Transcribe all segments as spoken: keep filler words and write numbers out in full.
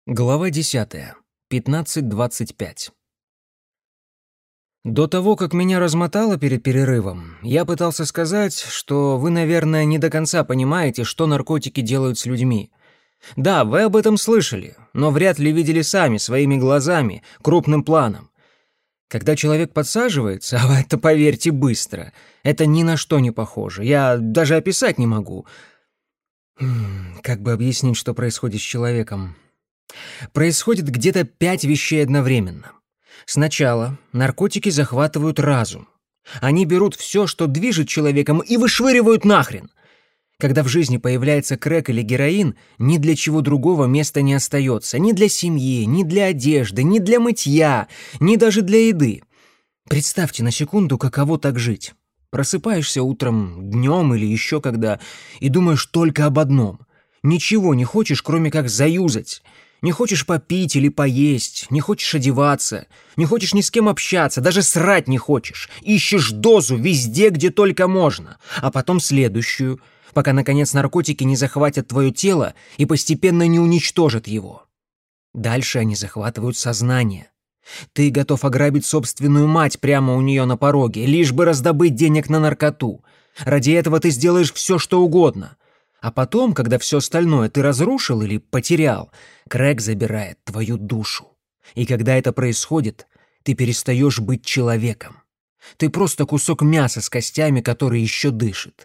Глава десятая. пятнадцать двадцать пять. До того, как меня размотало перед перерывом, я пытался сказать, что вы, наверное, не до конца понимаете, что наркотики делают с людьми. Да, вы об этом слышали, но вряд ли видели сами, своими глазами, крупным планом. Когда человек подсаживается, а это, поверьте, быстро, это ни на что не похоже, я даже описать не могу. Как бы объяснить, что происходит с человеком? Происходит где-то пять вещей одновременно. Сначала наркотики захватывают разум. Они берут все, что движет человеком, и вышвыривают нахрен. Когда в жизни появляется крэк или героин, ни для чего другого места не остается. Ни для семьи, ни для одежды, ни для мытья, ни даже для еды. Представьте на секунду, каково так жить. Просыпаешься утром, днем или еще когда, и думаешь только об одном. Ничего не хочешь, кроме как заюзать. Не хочешь попить или поесть, не хочешь одеваться, не хочешь ни с кем общаться, даже срать не хочешь. Ищешь дозу везде, где только можно, а потом следующую, пока, наконец, наркотики не захватят твое тело и постепенно не уничтожат его. Дальше они захватывают сознание. Ты готов ограбить собственную мать прямо у нее на пороге, лишь бы раздобыть денег на наркоту. Ради этого ты сделаешь все, что угодно. А потом, когда все остальное ты разрушил или потерял, крэк забирает твою душу. И когда это происходит, ты перестаешь быть человеком. Ты просто кусок мяса с костями, который еще дышит.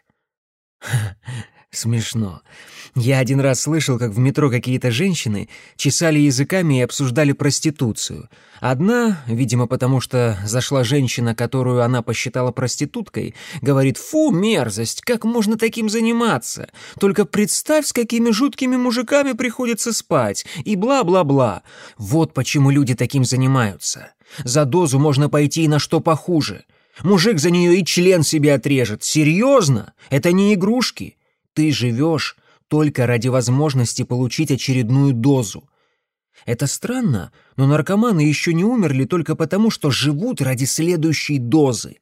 Смешно. Я один раз слышал, как в метро какие-то женщины чесали языками и обсуждали проституцию. Одна, видимо, потому что зашла женщина, которую она посчитала проституткой, говорит: «Фу, мерзость, как можно таким заниматься? Только представь, с какими жуткими мужиками приходится спать, и бла-бла-бла. Вот почему люди таким занимаются. За дозу можно пойти и на что похуже. Мужик за нее и член себе отрежет. Серьезно? Это не игрушки. Ты живешь только ради возможности получить очередную дозу. Это странно, но наркоманы еще не умерли только потому, что живут ради следующей дозы».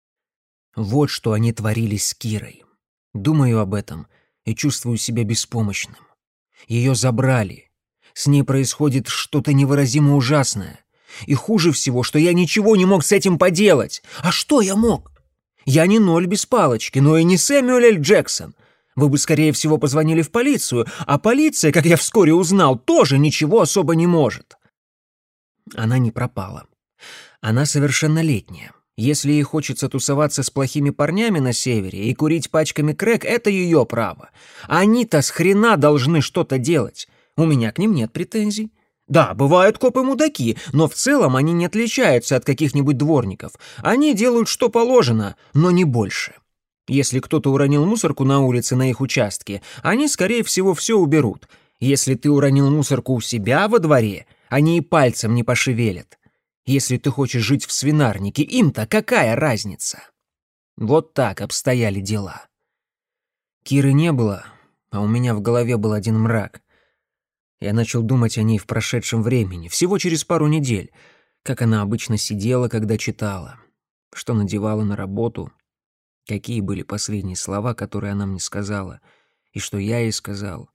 Вот что они творили с Кирой. Думаю об этом и чувствую себя беспомощным. Ее забрали. С ней происходит что-то невыразимо ужасное. И хуже всего, что я ничего не мог с этим поделать. А что я мог? Я не ноль без палочки, но и не Сэмюэль Л. Джексон. Вы бы, скорее всего, позвонили в полицию, а полиция, как я вскоре узнал, тоже ничего особо не может. Она не пропала. Она совершеннолетняя. Если ей хочется тусоваться с плохими парнями на севере и курить пачками крэк, это ее право. Они-то с хрена должны что-то делать. У меня к ним нет претензий. Да, бывают копы-мудаки, но в целом они не отличаются от каких-нибудь дворников. Они делают что положено, но не больше. Если кто-то уронил мусорку на улице на их участке, они, скорее всего, все уберут. Если ты уронил мусорку у себя во дворе, они и пальцем не пошевелят. Если ты хочешь жить в свинарнике, им-то какая разница? Вот так обстояли дела. Киры не было, а у меня в голове был один мрак. Я начал думать о ней в прошедшем времени, всего через пару недель, как она обычно сидела, когда читала, что надевала на работу, какие были последние слова, которые она мне сказала, и что я ей сказал.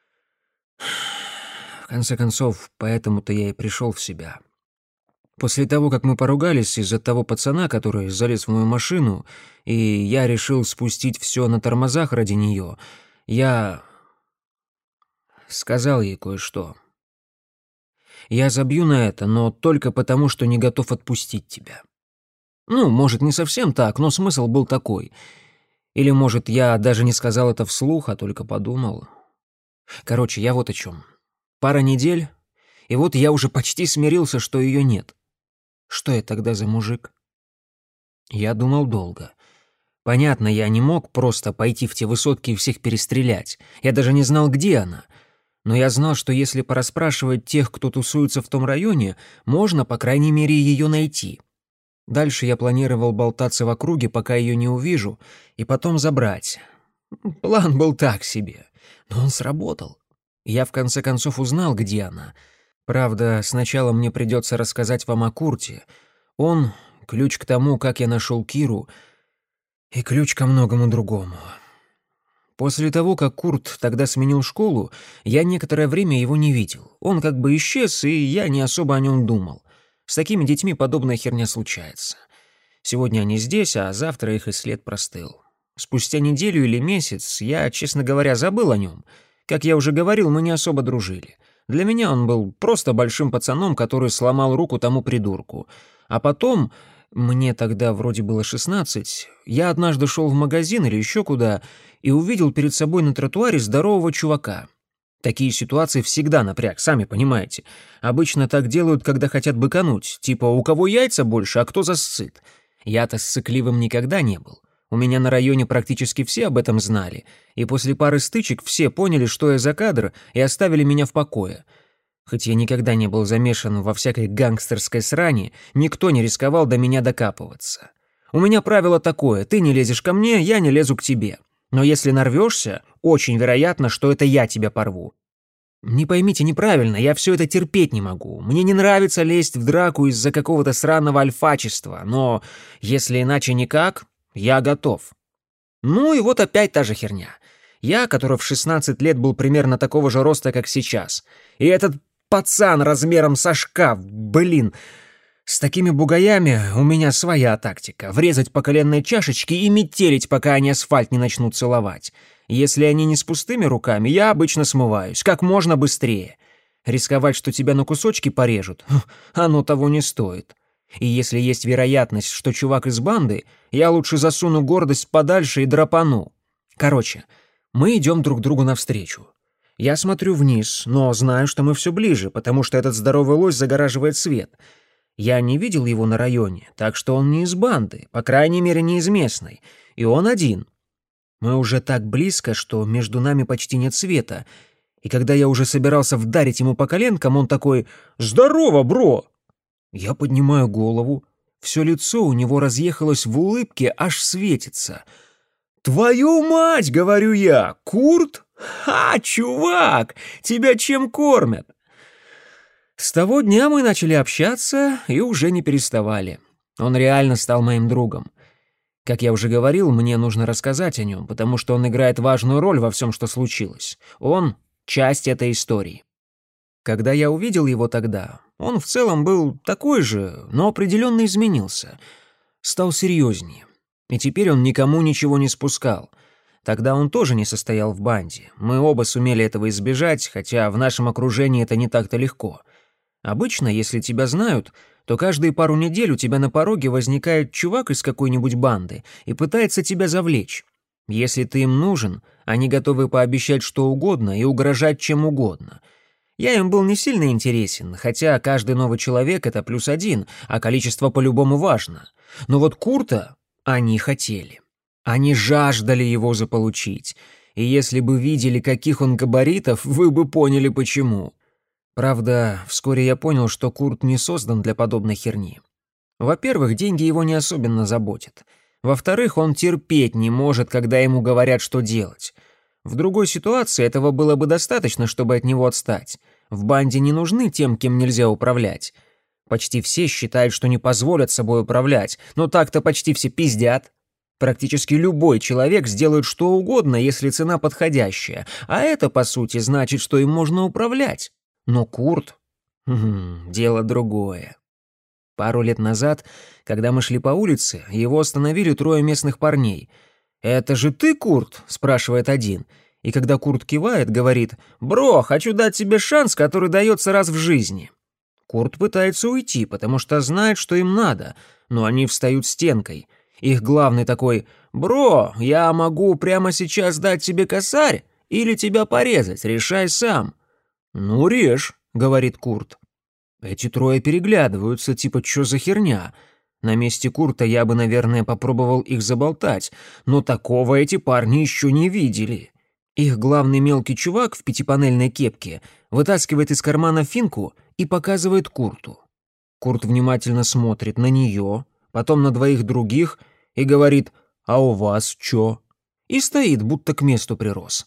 В конце концов, поэтому-то я и пришел в себя. После того, как мы поругались из-за того пацана, который залез в мою машину, и я решил спустить все на тормозах ради нее, я сказал ей кое-что. Я забью на это, но только потому, что не готов отпустить тебя. Ну, может, не совсем так, но смысл был такой. Или, может, я даже не сказал это вслух, а только подумал. Короче, я вот о чем. Пара недель, и вот я уже почти смирился, что ее нет. Что я тогда за мужик? Я думал долго. Понятно, я не мог просто пойти в те высотки и всех перестрелять. Я даже не знал, где она. Но я знал, что если порасспрашивать тех, кто тусуется в том районе, можно, по крайней мере, ее найти. Дальше я планировал болтаться в округе, пока ее не увижу, и потом забрать. План был так себе, но он сработал. Я в конце концов узнал, где она. Правда, сначала мне придется рассказать вам о Курте. Он — ключ к тому, как я нашел Киру, и ключ ко многому другому. После того, как Курт тогда сменил школу, я некоторое время его не видел. Он как бы исчез, и я не особо о нем думал. С такими детьми подобная херня случается. Сегодня они здесь, а завтра их и след простыл. Спустя неделю или месяц я, честно говоря, забыл о нем. Как я уже говорил, мы не особо дружили. Для меня он был просто большим пацаном, который сломал руку тому придурку. А потом, мне тогда вроде было шестнадцать, я однажды шел в магазин или еще куда и увидел перед собой на тротуаре здорового чувака. Такие ситуации всегда напряг, сами понимаете. Обычно так делают, когда хотят быкануть, типа у кого яйца больше, а кто засцит. Я-то ссыкливым никогда не был. У меня на районе практически все об этом знали, и после пары стычек все поняли, что я за кадр, и оставили меня в покое. Хоть я никогда не был замешан во всякой гангстерской срани, никто не рисковал до меня докапываться. У меня правило такое: ты не лезешь ко мне, я не лезу к тебе. Но если нарвешься, очень вероятно, что это я тебя порву. Не поймите неправильно, я все это терпеть не могу. Мне не нравится лезть в драку из-за какого-то сраного альфачества, но если иначе никак, я готов. Ну и вот опять та же херня. Я, который в шестнадцать лет был примерно такого же роста, как сейчас. И этот пацан размером со шкаф, блин. С такими бугаями у меня своя тактика. Врезать по коленной чашечке и метелить, пока они асфальт не начнут целовать. Если они не с пустыми руками, я обычно смываюсь, как можно быстрее. Рисковать, что тебя на кусочки порежут, оно того не стоит. И если есть вероятность, что чувак из банды, я лучше засуну гордость подальше и драпану. Короче, мы идем друг другу навстречу. Я смотрю вниз, но знаю, что мы все ближе, потому что этот здоровый лось загораживает свет. Я не видел его на районе, так что он не из банды, по крайней мере, не из местной, и он один. Мы уже так близко, что между нами почти нет света, и когда я уже собирался вдарить ему по коленкам, он такой: «Здорово, бро!» Я поднимаю голову, все лицо у него разъехалось в улыбке, аж светится. «Твою мать!» — говорю я. «Курт? Ха, чувак! Тебя чем кормят?» С того дня мы начали общаться и уже не переставали. Он реально стал моим другом. Как я уже говорил, мне нужно рассказать о нем, потому что он играет важную роль во всем, что случилось. Он — часть этой истории. Когда я увидел его тогда, он в целом был такой же, но определенно изменился. Стал серьезнее. И теперь он никому ничего не спускал. Тогда он тоже не состоял в банде. Мы оба сумели этого избежать, хотя в нашем окружении это не так-то легко. Обычно, если тебя знают, то каждые пару недель у тебя на пороге возникает чувак из какой-нибудь банды и пытается тебя завлечь. Если ты им нужен, они готовы пообещать что угодно и угрожать чем угодно. Я им был не сильно интересен, хотя каждый новый человек — это плюс один, а количество по-любому важно. Но вот Курта они хотели. Они жаждали его заполучить. И если бы видели, каких он габаритов, вы бы поняли, почему. Правда, вскоре я понял, что Курт не создан для подобной херни. Во-первых, деньги его не особенно заботят. Во-вторых, он терпеть не может, когда ему говорят, что делать. В другой ситуации этого было бы достаточно, чтобы от него отстать. В банде не нужны тем, кем нельзя управлять. Почти все считают, что не позволят собой управлять, но так-то почти все пиздят. Практически любой человек сделает что угодно, если цена подходящая, а это, по сути, значит, что им можно управлять. Но Курт... Хм, дело другое. Пару лет назад, когда мы шли по улице, его остановили трое местных парней. «Это же ты, Курт?» — спрашивает один. И когда Курт кивает, говорит: «Бро, хочу дать тебе шанс, который дается раз в жизни». Курт пытается уйти, потому что знает, что им надо, но они встают стенкой. Их главный такой: «Бро, я могу прямо сейчас дать тебе косарь или тебя порезать, решай сам». «Ну, режь», — говорит Курт. Эти трое переглядываются, типа, чё за херня? На месте Курта я бы, наверное, попробовал их заболтать, но такого эти парни еще не видели. Их главный мелкий чувак в пятипанельной кепке вытаскивает из кармана финку и показывает Курту. Курт внимательно смотрит на нее, потом на двоих других и говорит: «А у вас чё?» И стоит, будто к месту прирос.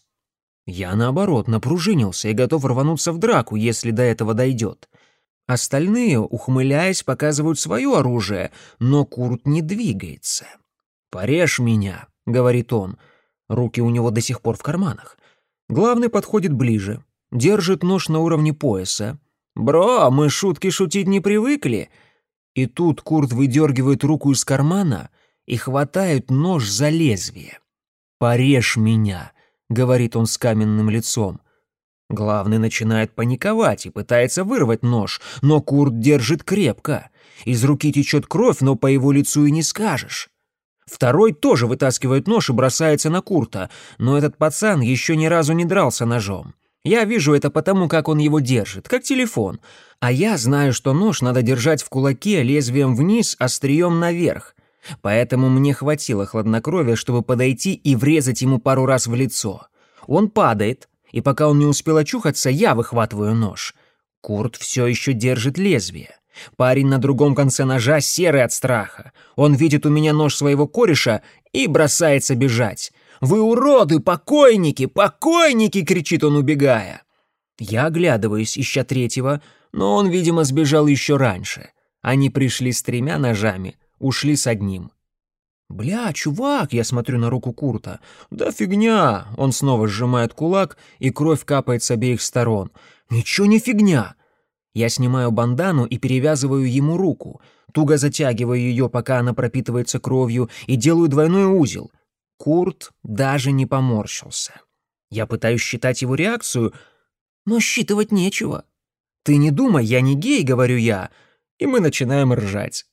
Я, наоборот, напружинился и готов рвануться в драку, если до этого дойдет. Остальные, ухмыляясь, показывают свое оружие, но Курт не двигается. «Порежь меня», — говорит он. Руки у него до сих пор в карманах. Главный подходит ближе, держит нож на уровне пояса. «Бро, мы шутки шутить не привыкли!» И тут Курт выдергивает руку из кармана и хватает нож за лезвие. «Порежь меня», — говорит он с каменным лицом. Главный начинает паниковать и пытается вырвать нож, но Курт держит крепко. Из руки течет кровь, но по его лицу и не скажешь. Второй тоже вытаскивает нож и бросается на Курта, но этот пацан еще ни разу не дрался ножом. Я вижу это потому, как он его держит, как телефон. А я знаю, что нож надо держать в кулаке лезвием вниз, острием наверх. Поэтому мне хватило хладнокровия, чтобы подойти и врезать ему пару раз в лицо. Он падает, и пока он не успел очухаться, я выхватываю нож. Курт все еще держит лезвие. Парень на другом конце ножа серый от страха. Он видит у меня нож своего кореша и бросается бежать. «Вы уроды, покойники, покойники!» — кричит он, убегая. Я оглядываюсь, ища третьего, но он, видимо, сбежал еще раньше. Они пришли с тремя ножами, ушли с одним. «Бля, чувак!» — я смотрю на руку Курта. «Да фигня!» — он снова сжимает кулак, и кровь капает с обеих сторон. «Ничего не фигня!» Я снимаю бандану и перевязываю ему руку, туго затягиваю ее, пока она пропитывается кровью, и делаю двойной узел. Курт даже не поморщился. Я пытаюсь считать его реакцию, но считывать нечего. «Ты не думай, я не гей», — говорю я, и мы начинаем ржать.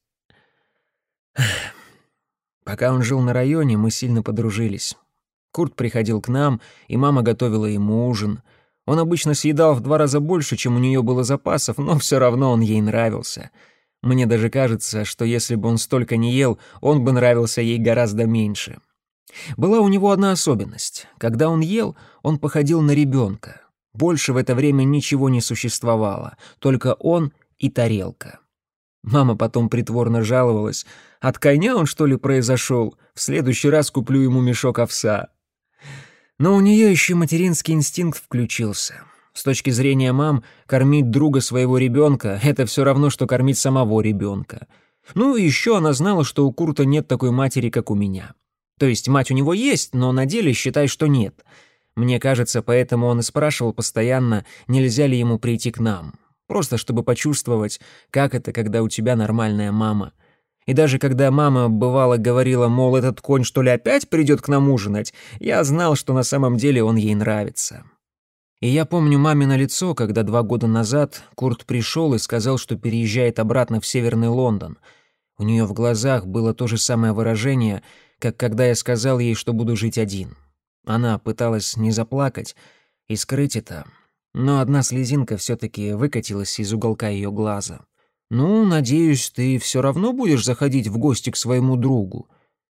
Пока он жил на районе, мы сильно подружились. Курт приходил к нам, и мама готовила ему ужин. Он обычно съедал в два раза больше, чем у нее было запасов, но все равно он ей нравился. Мне даже кажется, что если бы он столько не ел, он бы нравился ей гораздо меньше. Была у него одна особенность. Когда он ел, он походил на ребенка. Больше в это время ничего не существовало, только он и тарелка. Мама потом притворно жаловалась. От коня он, что ли, произошел? В следующий раз куплю ему мешок овса. Но у нее еще материнский инстинкт включился. С точки зрения мам, кормить друга своего ребенка — это все равно, что кормить самого ребенка. Ну и еще она знала, что у Курта нет такой матери, как у меня. То есть мать у него есть, но на деле считай, что нет. Мне кажется, поэтому он и спрашивал постоянно, нельзя ли ему прийти к нам. Просто чтобы почувствовать, как это, когда у тебя нормальная мама. И даже когда мама, бывало, говорила, мол, этот конь что ли опять придет к нам ужинать, я знал, что на самом деле он ей нравится. И я помню мамино лицо, когда два года назад Курт пришел и сказал, что переезжает обратно в Северный Лондон. У нее в глазах было то же самое выражение, как когда я сказал ей, что буду жить один. Она пыталась не заплакать и скрыть это, но одна слезинка все-таки выкатилась из уголка ее глаза. «Ну, надеюсь, ты все равно будешь заходить в гости к своему другу?»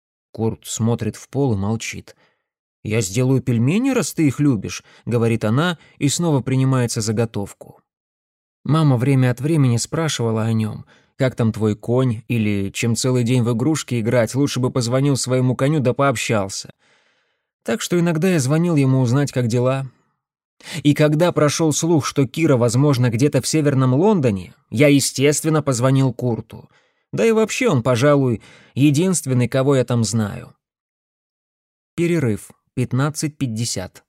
Курт смотрит в пол и молчит. «Я сделаю пельмени, раз ты их любишь», — говорит она и снова принимается за готовку. Мама время от времени спрашивала о нем. «Как там твой конь?» или «Чем целый день в игрушки играть, лучше бы позвонил своему коню да пообщался». Так что иногда я звонил ему узнать, как дела. И когда прошел слух, что Кира, возможно, где-то в Северном Лондоне, я, естественно, позвонил Курту. Да и вообще он, пожалуй, единственный, кого я там знаю. Перерыв. пятнадцать пятьдесят.